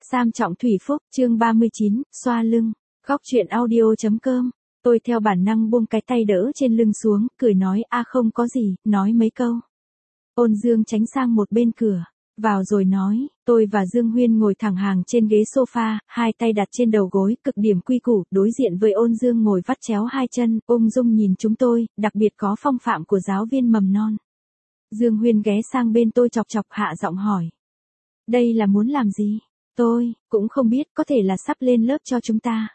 Sam Trọng Thủy Phúc, chương 39, xoa lưng. Góc truyện audio.com. Tôi theo bản năng buông cái tay đỡ trên lưng xuống, cười nói không có gì, nói mấy câu. Ôn Dương tránh sang một bên cửa, vào rồi nói, tôi và Dương Huyên ngồi thẳng hàng trên ghế sofa, hai tay đặt trên đầu gối, cực điểm quy củ, đối diện với Ôn Dương ngồi vắt chéo hai chân, ung dung nhìn chúng tôi, đặc biệt có phong phạm của giáo viên mầm non. Dương Huyên ghé sang bên tôi chọc chọc hạ giọng hỏi. Đây là muốn làm gì? Tôi cũng không biết, có thể là sắp lên lớp cho chúng ta.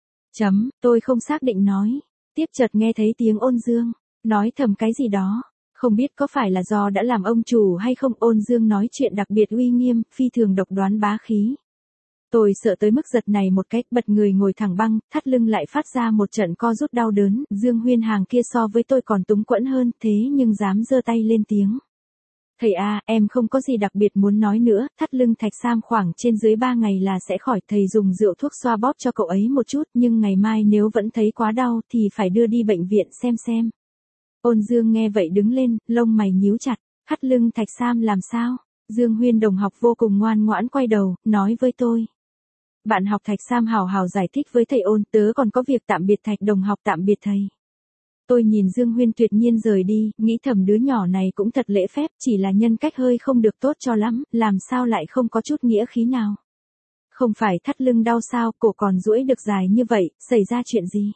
Tôi không xác định nói. Tiếp chợt nghe thấy tiếng Ôn Dương nói thầm cái gì đó. Không biết có phải là do đã làm ông chủ hay không. Ôn Dương nói chuyện đặc biệt uy nghiêm, phi thường độc đoán bá khí. Tôi sợ tới mức giật này một cách, bật người ngồi thẳng băng, thắt lưng lại phát ra một trận co rút đau đớn. Dương Huyên hàng kia so với tôi còn túng quẫn hơn, thế nhưng dám giơ tay lên tiếng. Thầy em không có gì đặc biệt muốn nói nữa, thắt lưng Thạch Sam khoảng trên dưới 3 ngày là sẽ khỏi, thầy dùng rượu thuốc xoa bóp cho cậu ấy một chút, nhưng ngày mai nếu vẫn thấy quá đau thì phải đưa đi bệnh viện xem. Ôn Dương nghe vậy đứng lên, lông mày nhíu chặt, thắt lưng Thạch Sam làm sao? Dương Huyên đồng học vô cùng ngoan ngoãn quay đầu, nói với tôi. Bạn học Thạch Sam hào hào giải thích với thầy Ôn, tớ còn có việc tạm biệt Thạch đồng học, tạm biệt thầy. Tôi nhìn Dương Huyên tuyệt nhiên rời đi, nghĩ thầm đứa nhỏ này cũng thật lễ phép, chỉ là nhân cách hơi không được tốt cho lắm, làm sao lại không có chút nghĩa khí nào. Không phải thắt lưng đau sao, cổ còn duỗi được dài như vậy, xảy ra chuyện gì?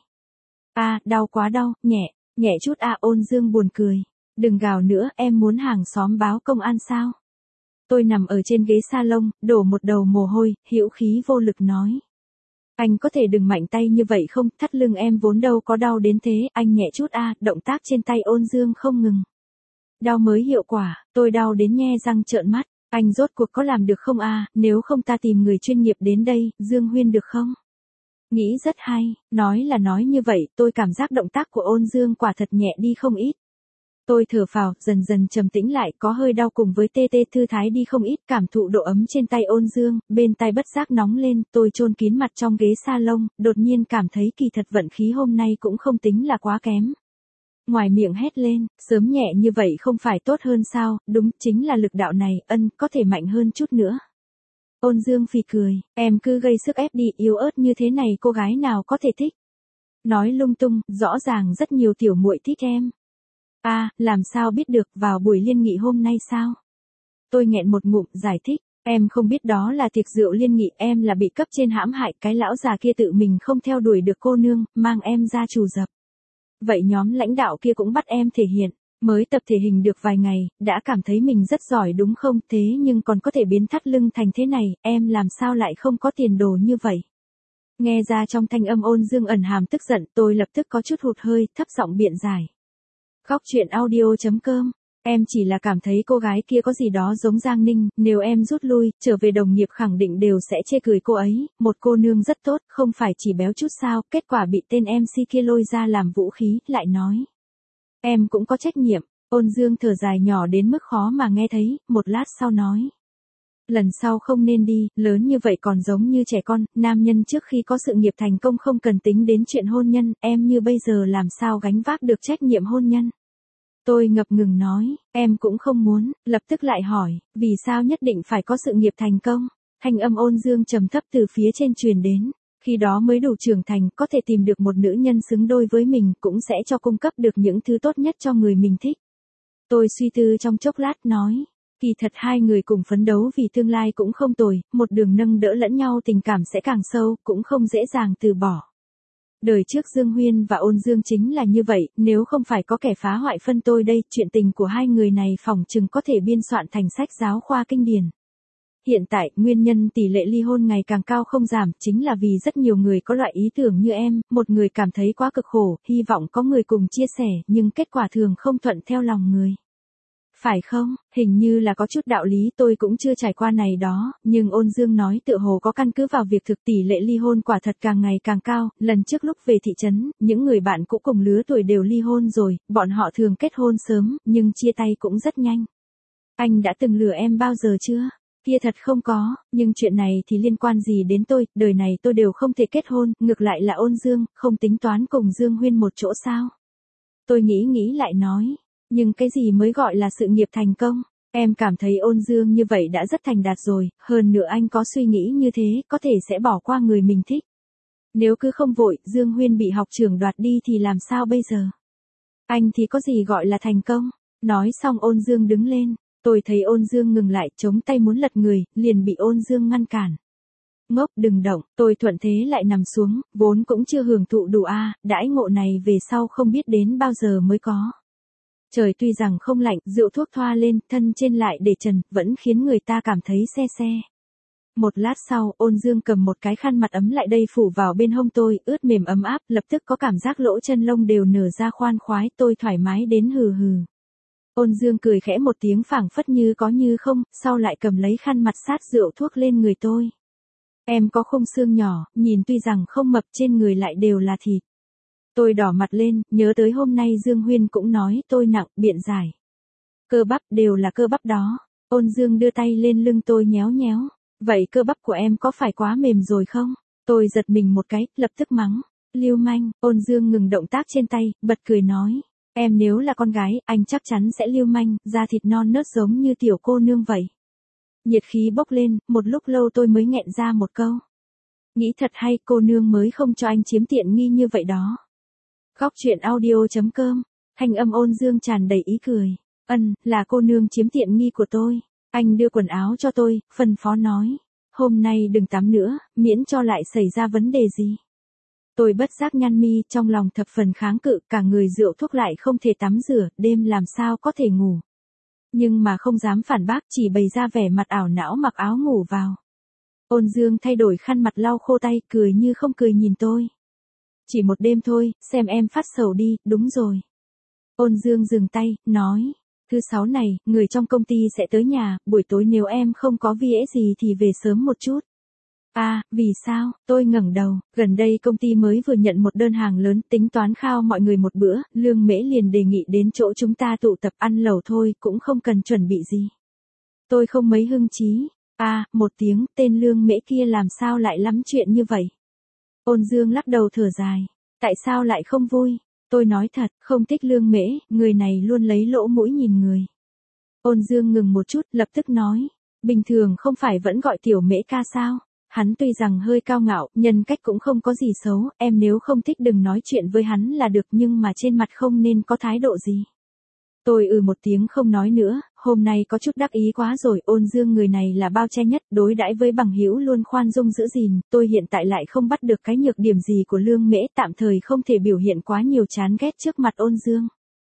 Đau quá đau, nhẹ chút. Ôn Dương buồn cười. Đừng gào nữa, em muốn hàng xóm báo công an sao? Tôi nằm ở trên ghế salon, đổ một đầu mồ hôi, hữu khí vô lực nói. Anh có thể đừng mạnh tay như vậy không, thắt lưng em vốn đâu có đau đến thế, anh nhẹ chút. Động tác trên tay Ôn Dương không ngừng. Đau mới hiệu quả, tôi đau đến nhe răng trợn mắt, anh rốt cuộc có làm được không nếu không ta tìm người chuyên nghiệp đến đây, Dương Huyên được không? Nghĩ rất hay, nói là nói như vậy, tôi cảm giác động tác của Ôn Dương quả thật nhẹ đi không ít. Tôi thở phào, dần dần trầm tĩnh lại, có hơi đau cùng với tê thư thái đi không ít, cảm thụ độ ấm trên tay Ôn Dương, bên tai bất giác nóng lên, tôi chôn kín mặt trong ghế salon, đột nhiên cảm thấy kỳ thật vận khí hôm nay cũng không tính là quá kém. Ngoài miệng hét lên, sớm nhẹ như vậy không phải tốt hơn sao, đúng, chính là lực đạo này, có thể mạnh hơn chút nữa. Ôn Dương phì cười, em cứ gây sức ép đi, yếu ớt như thế này cô gái nào có thể thích. Nói lung tung, rõ ràng rất nhiều tiểu muội thích em. Làm sao biết được, vào buổi liên nghị hôm nay sao? Tôi nghẹn một ngụm, giải thích, em không biết đó là tiệc rượu liên nghị, em là bị cấp trên hãm hại, cái lão già kia tự mình không theo đuổi được cô nương, mang em ra trù dập. Vậy nhóm lãnh đạo kia cũng bắt em thể hiện, mới tập thể hình được vài ngày, đã cảm thấy mình rất giỏi đúng không, thế nhưng còn có thể biến thắt lưng thành thế này, em làm sao lại không có tiền đồ như vậy? Nghe ra trong thanh âm Ôn Dương ẩn hàm tức giận, tôi lập tức có chút hụt hơi, thấp giọng biện giải. Góc truyện audio.com. Em chỉ là cảm thấy cô gái kia có gì đó giống Giang Ninh, nếu em rút lui, trở về đồng nghiệp khẳng định đều sẽ chê cười cô ấy, một cô nương rất tốt, không phải chỉ béo chút sao, kết quả bị tên MC kia lôi ra làm vũ khí, lại nói. Em cũng có trách nhiệm. Ôn Dương thở dài nhỏ đến mức khó mà nghe thấy, một lát sau nói. Lần sau không nên đi, lớn như vậy còn giống như trẻ con, nam nhân trước khi có sự nghiệp thành công không cần tính đến chuyện hôn nhân, em như bây giờ làm sao gánh vác được trách nhiệm hôn nhân. Tôi ngập ngừng nói, em cũng không muốn, lập tức lại hỏi, vì sao nhất định phải có sự nghiệp thành công? Thanh âm Ôn Dương trầm thấp từ phía trên truyền đến, khi đó mới đủ trưởng thành, có thể tìm được một nữ nhân xứng đôi với mình, cũng sẽ cho cung cấp được những thứ tốt nhất cho người mình thích. Tôi suy tư trong chốc lát nói. Kỳ thật hai người cùng phấn đấu vì tương lai cũng không tồi, một đường nâng đỡ lẫn nhau tình cảm sẽ càng sâu, cũng không dễ dàng từ bỏ. Đời trước Dương Huyên và Ôn Dương chính là như vậy, nếu không phải có kẻ phá hoại phân tôi đây, chuyện tình của hai người này phỏng chừng có thể biên soạn thành sách giáo khoa kinh điển. Hiện tại, nguyên nhân tỷ lệ ly hôn ngày càng cao không giảm, chính là vì rất nhiều người có loại ý tưởng như em, một người cảm thấy quá cực khổ, hy vọng có người cùng chia sẻ, nhưng kết quả thường không thuận theo lòng người. Phải không, hình như là có chút đạo lý, tôi cũng chưa trải qua này đó, nhưng Ôn Dương nói tựa hồ có căn cứ vào việc thực tỷ lệ ly hôn quả thật càng ngày càng cao, lần trước lúc về thị trấn, những người bạn cũ cùng lứa tuổi đều ly hôn rồi, bọn họ thường kết hôn sớm, nhưng chia tay cũng rất nhanh. Anh đã từng lừa em bao giờ chưa? Kia thật không có, nhưng chuyện này thì liên quan gì đến tôi, đời này tôi đều không thể kết hôn, ngược lại là Ôn Dương, không tính toán cùng Dương Huyên một chỗ sao? Tôi nghĩ lại nói. Nhưng cái gì mới gọi là sự nghiệp thành công? Em cảm thấy Ôn Dương như vậy đã rất thành đạt rồi, hơn nữa anh có suy nghĩ như thế, có thể sẽ bỏ qua người mình thích. Nếu cứ không vội, Dương Huyên bị học trưởng đoạt đi thì làm sao bây giờ? Anh thì có gì gọi là thành công? Nói xong Ôn Dương đứng lên, tôi thấy Ôn Dương ngừng lại, chống tay muốn lật người, liền bị Ôn Dương ngăn cản. Ngốc đừng động, tôi thuận thế lại nằm xuống, vốn cũng chưa hưởng thụ đủ đãi ngộ này về sau không biết đến bao giờ mới có. Trời tuy rằng không lạnh, rượu thuốc thoa lên, thân trên lại để trần, vẫn khiến người ta cảm thấy se se. Một lát sau, Ôn Dương cầm một cái khăn mặt ấm lại đây phủ vào bên hông tôi, ướt mềm ấm áp, lập tức có cảm giác lỗ chân lông đều nở ra khoan khoái, tôi thoải mái đến hừ hừ. Ôn Dương cười khẽ một tiếng phảng phất như có như không, sau lại cầm lấy khăn mặt sát rượu thuốc lên người tôi. Em có khung xương nhỏ, nhìn tuy rằng không mập trên người lại đều là thịt. Tôi đỏ mặt lên, nhớ tới hôm nay Dương Huyên cũng nói tôi nặng, biện giải. Cơ bắp đều là cơ bắp đó. Ôn Dương đưa tay lên lưng tôi nhéo nhéo. Vậy cơ bắp của em có phải quá mềm rồi không? Tôi giật mình một cái, lập tức mắng. Lưu manh, Ôn Dương ngừng động tác trên tay, bật cười nói. Em nếu là con gái, anh chắc chắn sẽ lưu manh, da thịt non nớt giống như tiểu cô nương vậy. Nhiệt khí bốc lên, một lúc lâu tôi mới nghẹn ra một câu. Nghĩ thật hay, cô nương mới không cho anh chiếm tiện nghi như vậy đó. Góc truyện audio.com, thanh âm Ôn Dương tràn đầy ý cười. Là cô nương chiếm tiện nghi của tôi. Anh đưa quần áo cho tôi, phân phó nói. Hôm nay đừng tắm nữa, miễn cho lại xảy ra vấn đề gì. Tôi bất giác nhăn mi, trong lòng thập phần kháng cự, cả người rượu thuốc lại không thể tắm rửa, đêm làm sao có thể ngủ. Nhưng mà không dám phản bác, chỉ bày ra vẻ mặt ảo não mặc áo ngủ vào. Ôn Dương thay đổi khăn mặt lau khô tay, cười như không cười nhìn tôi. Chỉ một đêm thôi, xem em phát sầu đi, đúng rồi. Ôn Dương dừng tay, nói. Thứ 6 này, người trong công ty sẽ tới nhà, buổi tối nếu em không có VS gì thì về sớm một chút. Vì sao? Tôi ngẩng đầu, gần đây công ty mới vừa nhận một đơn hàng lớn, tính toán khao mọi người một bữa, Lương Mễ liền đề nghị đến chỗ chúng ta tụ tập ăn lẩu thôi, cũng không cần chuẩn bị gì. Tôi không mấy hưng chí. Một tiếng, tên Lương Mễ kia làm sao lại lắm chuyện như vậy? Ôn Dương lắc đầu thở dài. Tại sao lại không vui? Tôi nói thật, không thích Lương Mễ, người này luôn lấy lỗ mũi nhìn người. Ôn Dương ngừng một chút, lập tức nói. Bình thường không phải vẫn gọi tiểu Mễ ca sao? Hắn tuy rằng hơi cao ngạo, nhân cách cũng không có gì xấu, em nếu không thích đừng nói chuyện với hắn là được nhưng mà trên mặt không nên có thái độ gì. Tôi một tiếng không nói nữa, hôm nay có chút đắc ý quá rồi, Ôn Dương người này là bao che nhất, đối đãi với bằng hữu luôn khoan dung giữ gìn, tôi hiện tại lại không bắt được cái nhược điểm gì của Lương Mễ, tạm thời không thể biểu hiện quá nhiều chán ghét trước mặt Ôn Dương.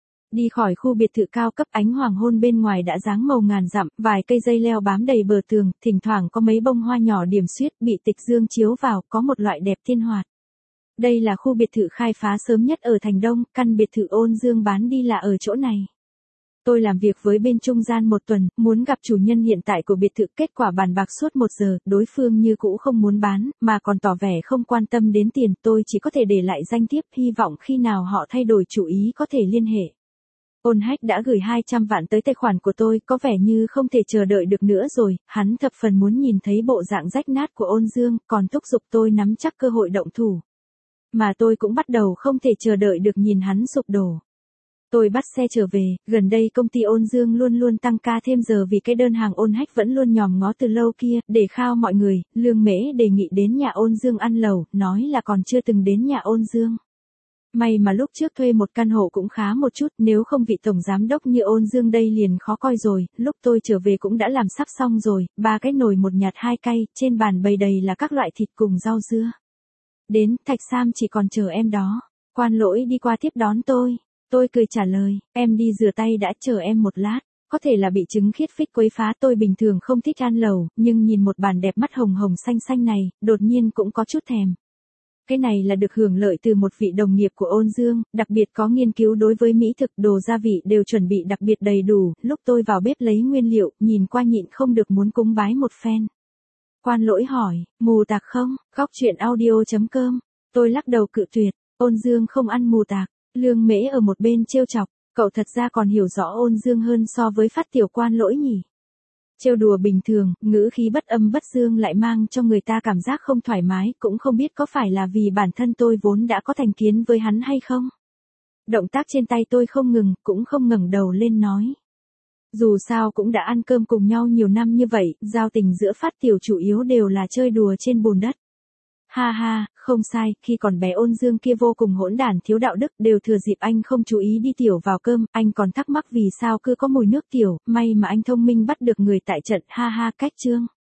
Đi khỏi khu biệt thự cao cấp, ánh hoàng hôn bên ngoài đã dáng màu ngàn dặm, vài cây dây leo bám đầy bờ tường, thỉnh thoảng có mấy bông hoa nhỏ điểm xuyết bị tịch dương chiếu vào, có một loại đẹp thiên hoạt. Đây là khu biệt thự khai phá sớm nhất ở thành Đông, căn biệt thự Ôn Dương bán đi là ở chỗ này. Tôi làm việc với bên trung gian một tuần, muốn gặp chủ nhân hiện tại của biệt thự, kết quả bàn bạc suốt 1 giờ, đối phương như cũ không muốn bán, mà còn tỏ vẻ không quan tâm đến tiền, tôi chỉ có thể để lại danh thiếp, hy vọng khi nào họ thay đổi chủ ý có thể liên hệ. Ôn Hách đã gửi 200 vạn tới tài khoản của tôi, có vẻ như không thể chờ đợi được nữa rồi, hắn thập phần muốn nhìn thấy bộ dạng rách nát của Ôn Dương, còn thúc giục tôi nắm chắc cơ hội động thủ. Mà tôi cũng bắt đầu không thể chờ đợi được nhìn hắn sụp đổ. Tôi bắt xe trở về, gần đây công ty Ôn Dương luôn luôn tăng ca thêm giờ vì cái đơn hàng Ôn Hách vẫn luôn nhòm ngó từ lâu kia, để khao mọi người, Lương Mễ đề nghị đến nhà Ôn Dương ăn lẩu, nói là còn chưa từng đến nhà Ôn Dương. May mà lúc trước thuê một căn hộ cũng khá một chút, nếu không vị tổng giám đốc như Ôn Dương đây liền khó coi rồi, lúc tôi trở về cũng đã làm sắp xong rồi, 3 cái nồi một nhạt 2 cay, trên bàn bày đầy là các loại thịt cùng rau dưa. Đến, Thạch Sam chỉ còn chờ em đó. Quan Lỗi đi qua tiếp đón tôi. Tôi cười trả lời, em đi rửa tay đã, chờ em một lát. Có thể là bị chứng khiết phích quấy phá, tôi bình thường không thích ăn lẩu, nhưng nhìn một bàn đẹp mắt hồng hồng xanh xanh này, đột nhiên cũng có chút thèm. Cái này là được hưởng lợi từ một vị đồng nghiệp của Ôn Dương, đặc biệt có nghiên cứu đối với mỹ thực, đồ gia vị đều chuẩn bị đặc biệt đầy đủ, lúc tôi vào bếp lấy nguyên liệu, nhìn qua nhịn không được muốn cúng bái một phen. Quan Lỗi hỏi, mù tạc không? Góc truyện audio.com. Tôi lắc đầu cự tuyệt, Ôn Dương không ăn mù tạc. Lương Mễ ở một bên trêu chọc, cậu thật ra còn hiểu rõ Ôn Dương hơn so với Phát tiểu Quan Lỗi nhỉ. Trêu đùa bình thường, ngữ khí bất âm bất dương lại mang cho người ta cảm giác không thoải mái, cũng không biết có phải là vì bản thân tôi vốn đã có thành kiến với hắn hay không. Động tác trên tay tôi không ngừng, cũng không ngẩng đầu lên nói. Dù sao cũng đã ăn cơm cùng nhau nhiều năm như vậy, giao tình giữa Phát Tiểu chủ yếu đều là chơi đùa trên bùn đất. Ha ha, không sai, khi còn bé Ôn Dương kia vô cùng hỗn đản thiếu đạo đức, đều thừa dịp anh không chú ý đi tiểu vào cơm, anh còn thắc mắc vì sao cứ có mùi nước tiểu, may mà anh thông minh bắt được người tại trận, ha ha, cách chương.